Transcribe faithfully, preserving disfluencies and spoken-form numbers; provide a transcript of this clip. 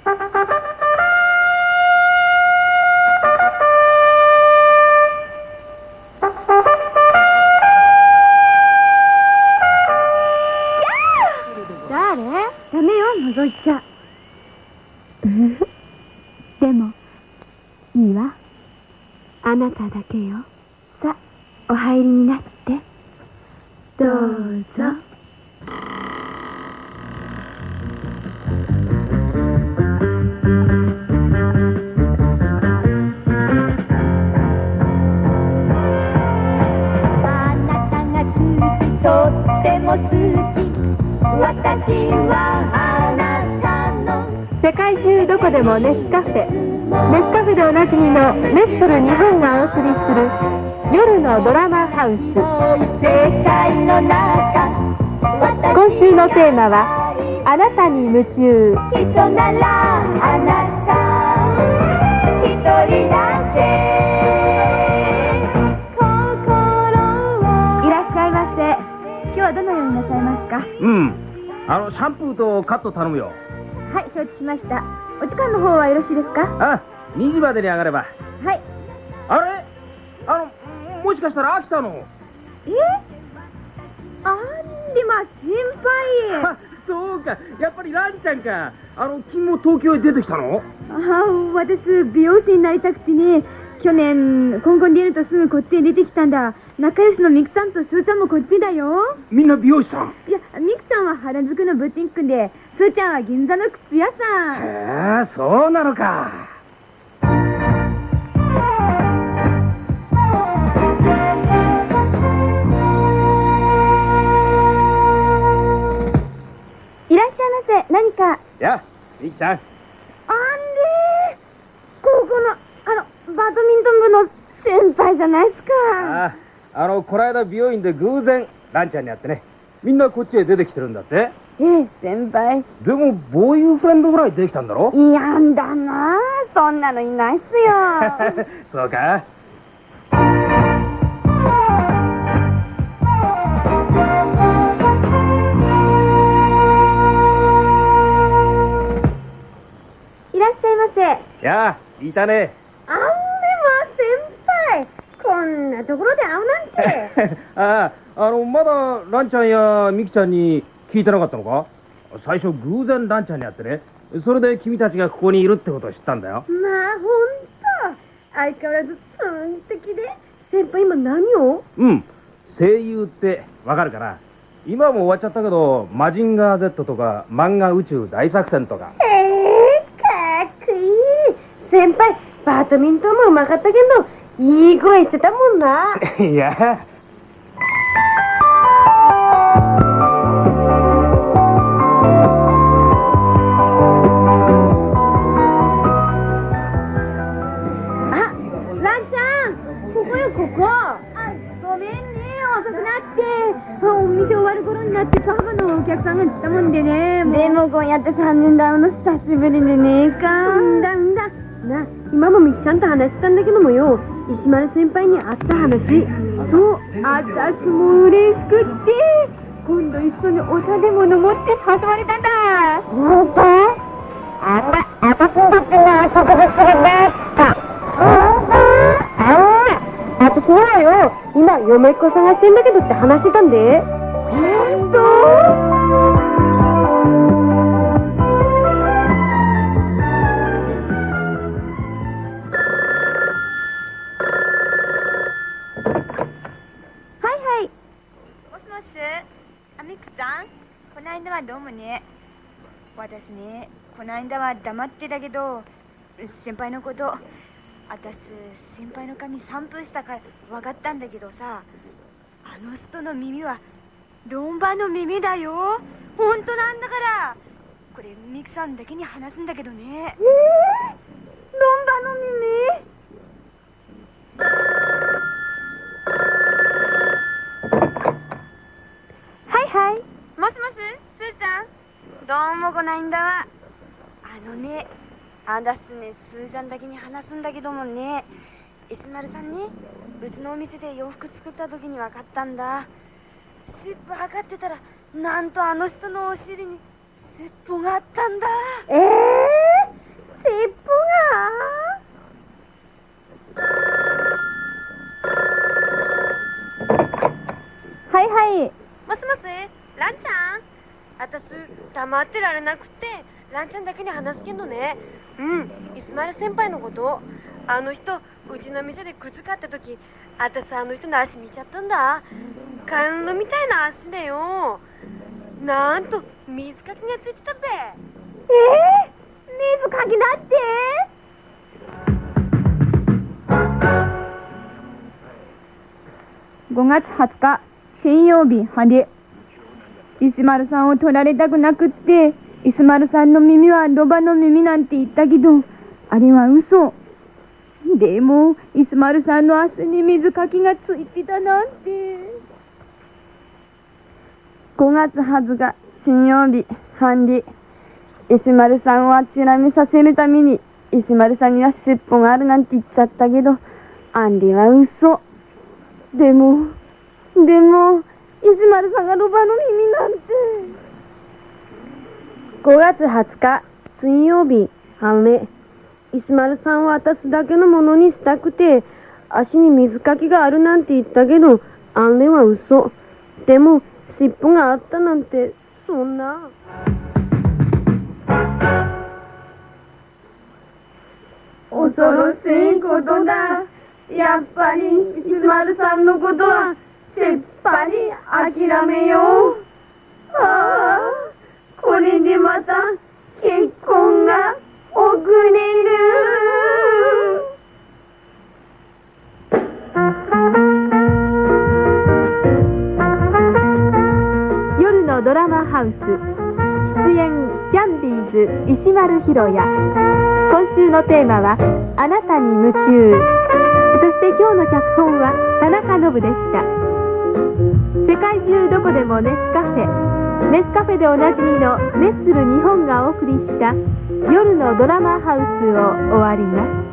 ダメよ、覗いちゃ。でもいいわ。あなただけよ。さあ、お入りになって。どうぞ。 あなたが好き、とっても好き。私はあなたの。 世界中どこでもネスカフェ。ネスカフェでおなじみのネッソル日本がお送りする夜のドラマハウス。 世界の中、 今週のテーマはあなたに夢中。 人ならあなた一人だけ。 いらっしゃいませ。今日はどのようになさいますか？ うん。あのシャンプーとカット頼むよ。 はい、承知しました。お時間の方はよろしいですか？ あ、にじまでに上がれば。 はい。 あれ、あのもしかしたら飽きたの？ え？あんでま先輩。 あ、そうか、やっぱりランちゃんか。あの君も東京へ出てきたの？ ああ、私美容師になりたくてね、去年香港で出るとすぐこっちへ出てきたんだ。仲良しのミクさんとスーちゃんもこっちだよ。 みんな美容師さん？ いや、ミクさんは原宿のブティックで、スーちゃんは銀座の靴屋さん。 へえ、そうなのか。 いらっしゃいませ。何か？ や、みきちゃん。 あんでー、高校のあのバドミントン部の先輩じゃないですか。 ああ、あのこの間美容院で偶然ランちゃんに会ってね、みんなこっちへ出てきてるんだって。 ええ、先輩。 でもボーイフフレンドぐらいできたんだろ？ いやんだな、そんなのいないっすよ。 そうか。 いらっしゃいませ。 やあ、いたね。 あんでま先輩、こんなところで会うなんて。 ああ、あのまだランちゃんやミキちゃんに聞いてなかったのか？最初偶然ランちゃんに会ってね、それで君たちがここにいるってことを知ったんだよ。 まあほんと相変わらずツン的で。先輩今何を？ うん、声優ってわかるかな？今はもう終わっちゃったけど、マジンガー Z とか漫画宇宙大作戦とか。 ええー、かっこいい。先輩バドミントンもうまかったけどいい声してたもんな。 いや、 お店終わる頃になってサーバーのお客さんが来たもんでね。でもこうやってさんにんで会うの久しぶりでねえか。んだんだな、今もみきちゃんと話してたんだけどもよ、石丸先輩に会った話。そう、あたしも嬉しくって今度一緒にお茶でも飲もうって誘われたんだ。ほんと？あんな、あたしにとっての食事するんだった。ほんと？あんな、私はよ、今嫁っ子探してんだけどって話してたんで。ほんと？はいはい。 もしもし、あみくさん、こないだはどうもね。私ね、こないだは黙ってたけど、先輩のこと、私先輩の髪散歩したから分かったんだけどさ、あの人の耳はロンバの耳だよ。本当なんだから。これミクさんだけに話すんだけどね。 えー、ロンバの耳？はいはい。 もしもし、スーちゃん。どうもこないんだわ。あのね、あんだっすね、スーちゃんだけに話すんだけどもね、石丸さんね、うちのお店で洋服作った時に分かったんだ。尻尾測ってたら、なんとあの人のお尻に尻尾があったんだ。 えー黙ってられなくてランちゃんだけに話すけどね。うん、イスマイル先輩のこと。あの人うちの店で靴買った時、あたさあの人の足見ちゃったんだ。カンロみたいな足だよ。なんと水かきがついてたべ。 えー、水かきだって。ごがつはつか金曜日晴れ。イスマルさんを取られたくなくって、イスマルさんの耳はロバの耳なんて言ったけど、あれは嘘。でもイスマルさんの足に水かきがついてたなんて。ごがつはつか金曜日半日。イスマルさんをあちらめさせるためにイスマルさんには尻尾があるなんて言っちゃったけど、あんりは嘘。でもでもイスマルさんがロバの耳なんて。ごがつはつか水曜日晴れ。イスマルさんは渡すだけのものにしたくて足に水かきがあるなんて言ったけど、あれは嘘。でも尻尾があったなんて、そんな。恐ろしいことだ。やっぱりイスマルさんのことはせっぱり諦めよう。ああ、これでまた結婚が遅れる。夜のドラマハウス、出演キャンディーズ石丸ひろや。今週のテーマはあなたに夢中。そして今日の脚本は田中信でした。世界中どこでもネスカフェ、ネスカフェでおなじみのネッスル日本がお送りした夜のドラマハウスを終わります。